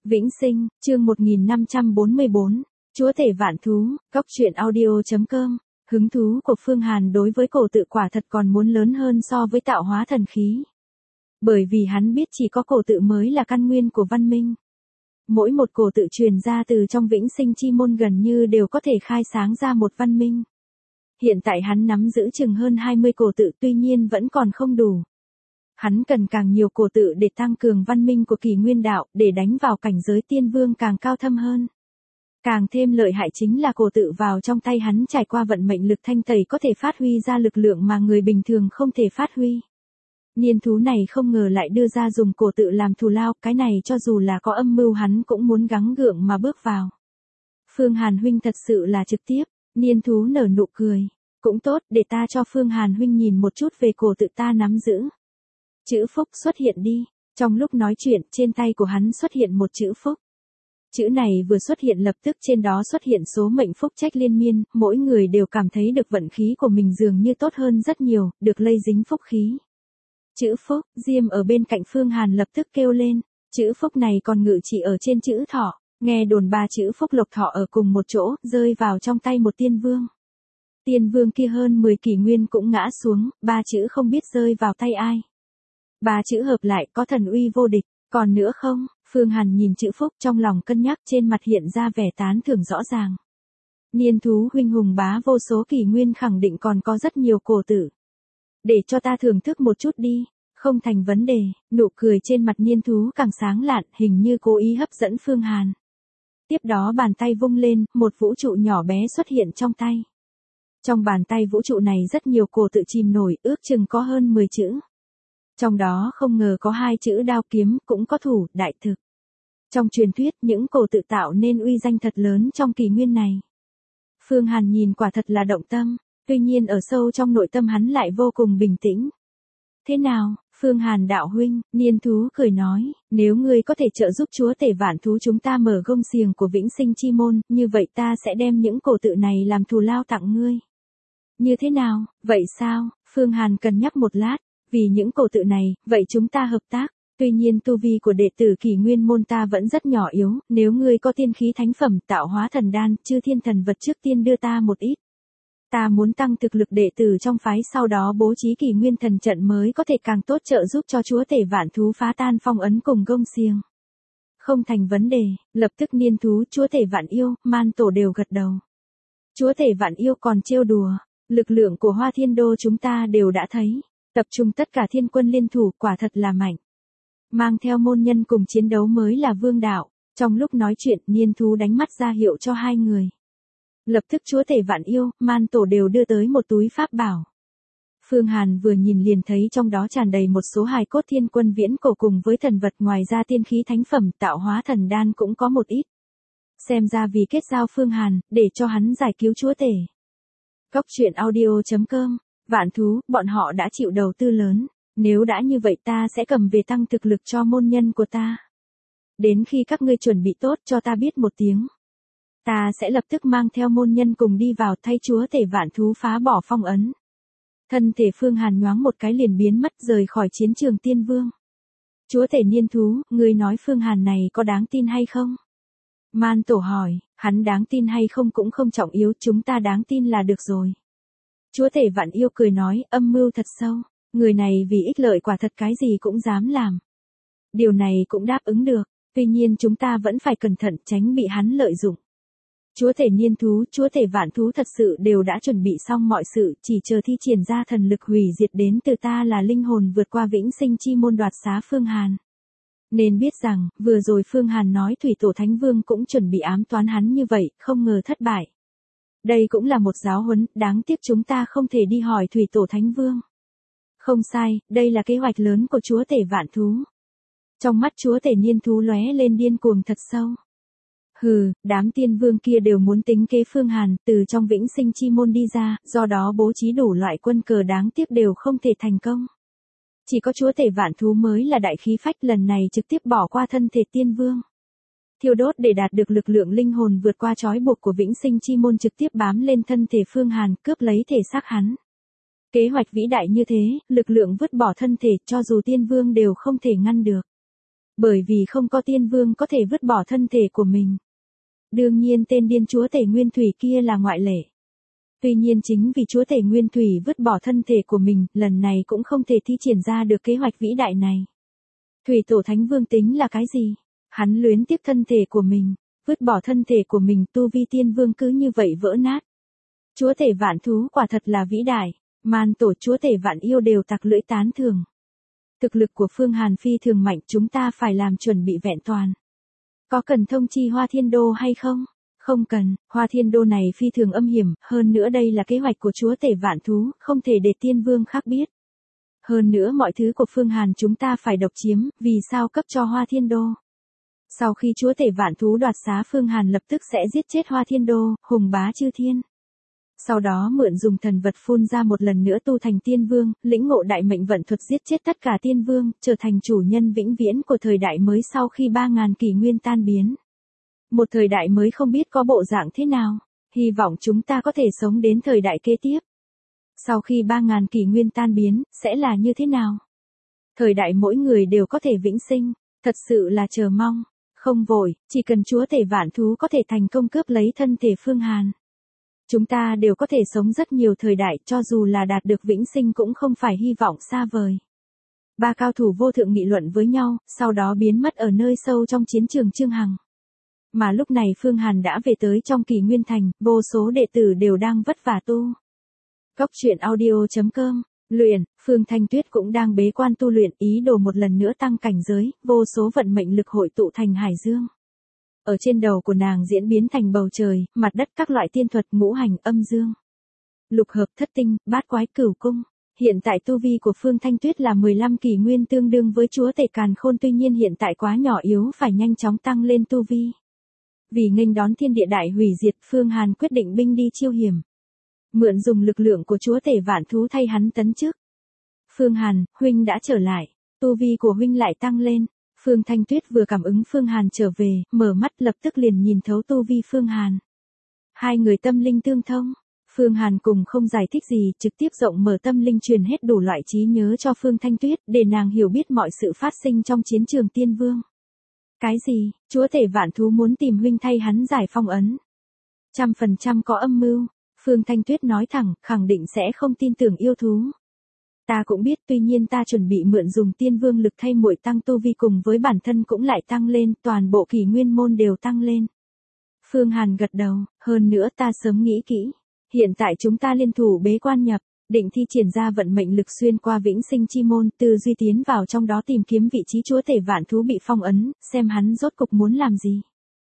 Vĩnh Sinh, chương 1544, Chúa tể vạn thú, Cóc truyện audio.com. Hứng thú của Phương Hàn đối với cổ tự quả thật còn muốn lớn hơn so với tạo hóa thần khí. Bởi vì hắn biết chỉ có cổ tự mới là căn nguyên của văn minh. Mỗi một cổ tự truyền ra từ trong Vĩnh Sinh chi môn gần như đều có thể khai sáng ra một văn minh. Hiện tại hắn nắm giữ chừng hơn 20 cổ tự, tuy nhiên vẫn còn không đủ. Hắn cần càng nhiều cổ tự để tăng cường văn minh của Kỷ Nguyên đạo, để đánh vào cảnh giới tiên vương càng cao thâm hơn. Càng thêm lợi hại chính là cổ tự vào trong tay hắn trải qua vận mệnh lực thanh tẩy có thể phát huy ra lực lượng mà người bình thường không thể phát huy. Niên thú này không ngờ lại đưa ra dùng cổ tự làm thù lao, cái này cho dù là có âm mưu hắn cũng muốn gắng gượng mà bước vào. Phương Hàn huynh thật sự là trực tiếp, niên thú nở nụ cười. Cũng tốt, để ta cho Phương Hàn huynh nhìn một chút về cổ tự ta nắm giữ. Chữ phúc xuất hiện đi. Trong lúc nói chuyện, trên tay của hắn xuất hiện một chữ phúc. Chữ này vừa xuất hiện lập tức trên đó xuất hiện số mệnh phúc trách liên miên, mỗi người đều cảm thấy được vận khí của mình dường như tốt hơn rất nhiều, được lây dính phúc khí. Chữ phúc, Diêm ở bên cạnh Phương Hàn lập tức kêu lên, chữ phúc này còn ngự trị ở trên chữ thọ, nghe đồn 3 chữ phúc lộc thọ ở cùng một chỗ, rơi vào trong tay một tiên vương. Tiên vương kia hơn 10 kỷ nguyên cũng ngã xuống, 3 chữ không biết rơi vào tay ai. 3 chữ hợp lại có thần uy vô địch, còn nữa không? Phương Hàn nhìn chữ phúc trong lòng cân nhắc, trên mặt hiện ra vẻ tán thưởng rõ ràng. Niên thú huynh hùng bá vô số kỷ nguyên khẳng định còn có rất nhiều cổ tử. Để cho ta thưởng thức một chút đi, không thành vấn đề, nụ cười trên mặt niên thú càng sáng lạn, hình như cố ý hấp dẫn Phương Hàn. Tiếp đó bàn tay vung lên, một vũ trụ nhỏ bé xuất hiện trong tay. Trong bàn tay vũ trụ này rất nhiều cổ tự chìm nổi, ước chừng có hơn 10 chữ. Trong đó không ngờ có 2 chữ đao kiếm, cũng có thủ, đại thực. Trong truyền thuyết, những cổ tự tạo nên uy danh thật lớn trong kỷ nguyên này. Phương Hàn nhìn quả thật là động tâm, tuy nhiên ở sâu trong nội tâm hắn lại vô cùng bình tĩnh. Thế nào, Phương Hàn đạo huynh, niên thú cười nói, nếu ngươi có thể trợ giúp chúa tể vạn thú chúng ta mở gông xiềng của Vĩnh Sinh chi môn, như vậy ta sẽ đem những cổ tự này làm thù lao tặng ngươi. Như thế nào, vậy sao? Phương Hàn cân nhắc một lát, vì những cổ tự này, vậy chúng ta hợp tác. Tuy nhiên tu vi của đệ tử Kỷ Nguyên môn ta vẫn rất nhỏ yếu, nếu ngươi có tiên khí thánh phẩm, tạo hóa thần đan, chư thiên thần vật trước tiên đưa ta một ít. Ta muốn tăng thực lực đệ tử trong phái, sau đó bố trí Kỷ Nguyên thần trận mới có thể càng tốt trợ giúp cho chúa tể vạn thú phá tan phong ấn cùng gông xiềng. Không thành vấn đề, lập tức niên thú, chúa tể vạn yêu, man tổ đều gật đầu. Chúa tể vạn yêu còn trêu đùa, lực lượng của Hoa Thiên Đô chúng ta đều đã thấy, tập trung tất cả thiên quân liên thủ, quả thật là mạnh. Mang theo môn nhân cùng chiến đấu mới là vương đạo. Trong lúc nói chuyện, niên thú đánh mắt ra hiệu cho 2 người. Lập tức chúa tể vạn yêu, man tổ đều đưa tới một túi pháp bảo. Phương Hàn vừa nhìn liền thấy trong đó tràn đầy một số hài cốt thiên quân viễn cổ cùng với thần vật, ngoài ra tiên khí thánh phẩm, tạo hóa thần đan cũng có một ít. Xem ra vì kết giao Phương Hàn, để cho hắn giải cứu chúa tể. Cóc truyện audio.com. Vạn thú, bọn họ đã chịu đầu tư lớn. Nếu đã như vậy ta sẽ cầm về tăng thực lực cho môn nhân của ta. Đến khi các ngươi chuẩn bị tốt cho ta biết một tiếng. Ta sẽ lập tức mang theo môn nhân cùng đi vào thay chúa tể vạn thú phá bỏ phong ấn. Thân thể Phương Hàn nhoáng một cái liền biến mất rời khỏi chiến trường tiên vương. Chúa tể niên thú, ngươi nói Phương Hàn này có đáng tin hay không? Man tổ hỏi, hắn đáng tin hay không cũng không trọng yếu, chúng ta đáng tin là được rồi. Chúa tể vạn yêu cười nói, âm mưu thật sâu. Người này vì ích lợi quả thật cái gì cũng dám làm. Điều này cũng đáp ứng được, tuy nhiên chúng ta vẫn phải cẩn thận tránh bị hắn lợi dụng. Chúa tể niên thú, chúa tể vạn thú thật sự đều đã chuẩn bị xong mọi sự, chỉ chờ thi triển ra thần lực hủy diệt đến từ ta là linh hồn vượt qua Vĩnh Sinh chi môn đoạt xá Phương Hàn. Nên biết rằng, vừa rồi Phương Hàn nói Thủy Tổ Thánh Vương cũng chuẩn bị ám toán hắn như vậy, không ngờ thất bại. Đây cũng là một giáo huấn, đáng tiếc chúng ta không thể đi hỏi Thủy Tổ Thánh Vương. Không sai, đây là kế hoạch lớn của chúa tể vạn thú. Trong mắt chúa tể niên thú lóe lên điên cuồng thật sâu. Hừ, đám tiên vương kia đều muốn tính kế Phương Hàn, từ trong Vĩnh Sinh chi môn đi ra, do đó bố trí đủ loại quân cờ đáng tiếc đều không thể thành công. Chỉ có chúa tể vạn thú mới là đại khí phách, lần này trực tiếp bỏ qua thân thể tiên vương. Thiêu đốt để đạt được lực lượng linh hồn vượt qua trói buộc của Vĩnh Sinh chi môn, trực tiếp bám lên thân thể Phương Hàn, cướp lấy thể xác hắn. Kế hoạch vĩ đại như thế, lực lượng vứt bỏ thân thể cho dù tiên vương đều không thể ngăn được. Bởi vì không có tiên vương có thể vứt bỏ thân thể của mình. Đương nhiên tên điên chúa tể Nguyên Thủy kia là ngoại lệ. Tuy nhiên chính vì chúa tể Nguyên Thủy vứt bỏ thân thể của mình, lần này cũng không thể thi triển ra được kế hoạch vĩ đại này. Thủy tổ Thánh Vương tính là cái gì? Hắn luyến tiếc thân thể của mình, vứt bỏ thân thể của mình, tu vi tiên vương cứ như vậy vỡ nát. Chúa tể vạn thú quả thật là vĩ đại, man tổ chúa tể vạn yêu đều tặc lưỡi tán thưởng. Thực lực của Phương Hàn phi thường mạnh, chúng ta phải làm chuẩn bị vẹn toàn. Có cần thông chi Hoa Thiên Đô hay không? Không cần, Hoa Thiên Đô này phi thường âm hiểm, hơn nữa đây là kế hoạch của chúa tể vạn thú, không thể để tiên vương khác biết. Hơn nữa mọi thứ của Phương Hàn chúng ta phải độc chiếm, vì sao cấp cho Hoa Thiên Đô? Sau khi chúa tể vạn thú đoạt xá, Phương Hàn lập tức sẽ giết chết Hoa Thiên Đô, hùng bá chư thiên. Sau đó mượn dùng thần vật phun ra một lần nữa tu thành tiên vương, lĩnh ngộ đại mệnh vận thuật giết chết tất cả tiên vương, trở thành chủ nhân vĩnh viễn của thời đại mới sau khi 3.000 kỷ nguyên tan biến. Một thời đại mới không biết có bộ dạng thế nào, hy vọng chúng ta có thể sống đến thời đại kế tiếp. Sau khi 3.000 kỷ nguyên tan biến, sẽ là như thế nào? Thời đại mỗi người đều có thể vĩnh sinh, thật sự là chờ mong, không vội, chỉ cần chúa tể vạn thú có thể thành công cướp lấy thân thể Phương Hàn. Chúng ta đều có thể sống rất nhiều thời đại, cho dù là đạt được vĩnh sinh cũng không phải hy vọng xa vời. Ba cao thủ vô thượng nghị luận với nhau, sau đó biến mất ở nơi sâu trong chiến trường Chương Hằng. Mà lúc này Phương Hàn đã về tới trong Kỷ Nguyên Thành, vô số đệ tử đều đang vất vả tu. Cốc truyện audio.com, luyện, Phương Thanh Tuyết cũng đang bế quan tu luyện, ý đồ một lần nữa tăng cảnh giới, vô số vận mệnh lực hội tụ thành hải dương. Ở trên đầu của nàng diễn biến thành bầu trời, mặt đất, các loại tiên thuật, ngũ hành, âm dương, lục hợp, thất tinh, bát quái, cửu cung. Hiện tại tu vi của Phương Thanh Tuyết là 15 kỷ nguyên, tương đương với chúa tể Càn Khôn, tuy nhiên hiện tại quá nhỏ yếu, phải nhanh chóng tăng lên tu vi. Vì nghênh đón thiên địa đại hủy diệt, Phương Hàn quyết định binh đi chiêu hiểm. Mượn dùng lực lượng của chúa tể vạn thú thay hắn tấn chức. Phương Hàn, huynh đã trở lại, tu vi của huynh lại tăng lên. Phương Thanh Tuyết vừa cảm ứng Phương Hàn trở về, mở mắt lập tức liền nhìn thấu tu vi Phương Hàn. Hai người tâm linh tương thông. Phương Hàn cùng không giải thích gì, trực tiếp rộng mở tâm linh truyền hết đủ loại trí nhớ cho Phương Thanh Tuyết, để nàng hiểu biết mọi sự phát sinh trong chiến trường tiên vương. Cái gì, chúa tể vạn thú muốn tìm huynh thay hắn giải phong ấn? 100% có âm mưu. Phương Thanh Tuyết nói thẳng, khẳng định sẽ không tin tưởng yêu thú. Ta cũng biết, tuy nhiên ta chuẩn bị mượn dùng tiên vương lực thay muội tăng tu vi, cùng với bản thân cũng lại tăng lên, toàn bộ Kỷ Nguyên môn đều tăng lên. Phương Hàn gật đầu, hơn nữa ta sớm nghĩ kỹ. Hiện tại chúng ta liên thủ bế quan nhập, định thi triển ra vận mệnh lực xuyên qua vĩnh sinh chi môn, tư duy tiến vào trong đó tìm kiếm vị trí chúa tể vạn thú bị phong ấn, xem hắn rốt cục muốn làm gì.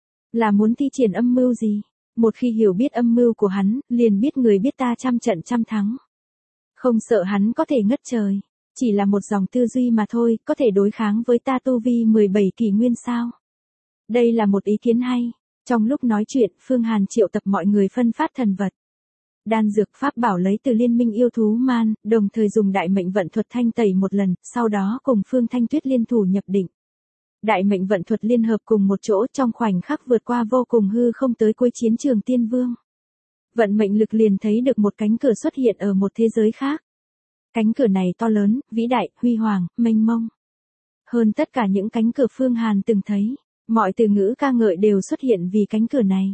Là muốn thi triển âm mưu gì? Một khi hiểu biết âm mưu của hắn, liền biết người biết ta trăm trận trăm thắng. Không sợ hắn có thể ngất trời, chỉ là một dòng tư duy mà thôi, có thể đối kháng với ta tu vi 17 kỷ nguyên sao? Đây là một ý kiến hay. Trong lúc nói chuyện, Phương Hàn triệu tập mọi người phân phát thần vật. Đan dược pháp bảo lấy từ liên minh yêu thú man, đồng thời dùng đại mệnh vận thuật thanh tẩy một lần, sau đó cùng Phương Thanh Tuyết liên thủ nhập định. Đại mệnh vận thuật liên hợp cùng một chỗ, trong khoảnh khắc vượt qua vô cùng hư không tới cuối chiến trường tiên vương. Vận mệnh lực liền thấy được một cánh cửa xuất hiện ở một thế giới khác. Cánh cửa này to lớn, vĩ đại, huy hoàng, mênh mông. Hơn tất cả những cánh cửa Phương Hàn từng thấy, mọi từ ngữ ca ngợi đều xuất hiện vì cánh cửa này.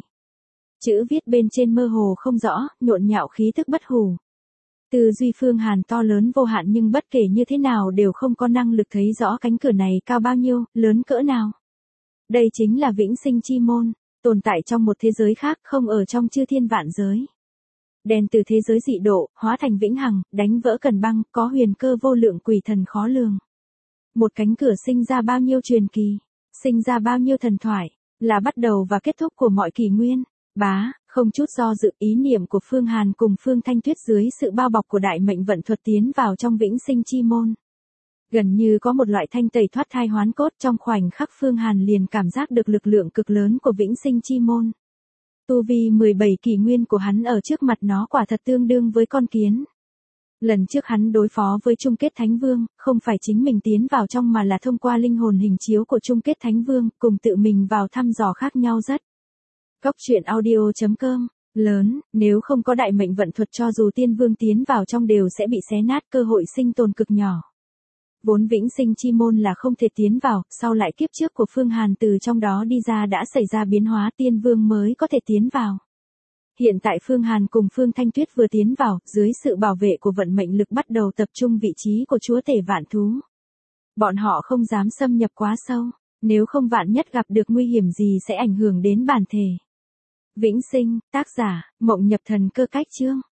Chữ viết bên trên mơ hồ không rõ, nhộn nhạo khí thức bất hủ. Tư duy Phương Hàn to lớn vô hạn, nhưng bất kể như thế nào đều không có năng lực thấy rõ cánh cửa này cao bao nhiêu, lớn cỡ nào. Đây chính là vĩnh sinh chi môn, tồn tại trong một thế giới khác, không ở trong chư thiên vạn giới. Đèn từ thế giới dị độ, hóa thành vĩnh hằng, đánh vỡ cần băng, có huyền cơ vô lượng, quỷ thần khó lường. Một cánh cửa sinh ra bao nhiêu truyền kỳ, sinh ra bao nhiêu thần thoại, là bắt đầu và kết thúc của mọi kỷ nguyên. Bá, không chút do dự, ý niệm của Phương Hàn cùng Phương Thanh Tuyết dưới sự bao bọc của đại mệnh vận thuật tiến vào trong vĩnh sinh chi môn. Gần như có một loại thanh tẩy thoát thai hoán cốt, trong khoảnh khắc Phương Hàn liền cảm giác được lực lượng cực lớn của vĩnh sinh chi môn. Tu vi 17 kỷ nguyên của hắn ở trước mặt nó quả thật tương đương với con kiến. Lần trước hắn đối phó với chung kết Thánh Vương, không phải chính mình tiến vào trong mà là thông qua linh hồn hình chiếu của chung kết Thánh Vương, cùng tự mình vào thăm dò khác nhau rất. Cốc truyện audio.com, lớn, nếu không có đại mệnh vận thuật cho dù tiên vương tiến vào trong đều sẽ bị xé nát, cơ hội sinh tồn cực nhỏ. Vốn vĩnh sinh chi môn là không thể tiến vào, sau lại kiếp trước của Phương Hàn từ trong đó đi ra đã xảy ra biến hóa, tiên vương mới có thể tiến vào. Hiện tại Phương Hàn cùng Phương Thanh Tuyết vừa tiến vào, dưới sự bảo vệ của vận mệnh lực bắt đầu tập trung vị trí của chúa tể vạn thú. Bọn họ không dám xâm nhập quá sâu, nếu không vạn nhất gặp được nguy hiểm gì sẽ ảnh hưởng đến bản thể. Vĩnh sinh, tác giả, Mộng Nhập Thần Cơ Cách Chương.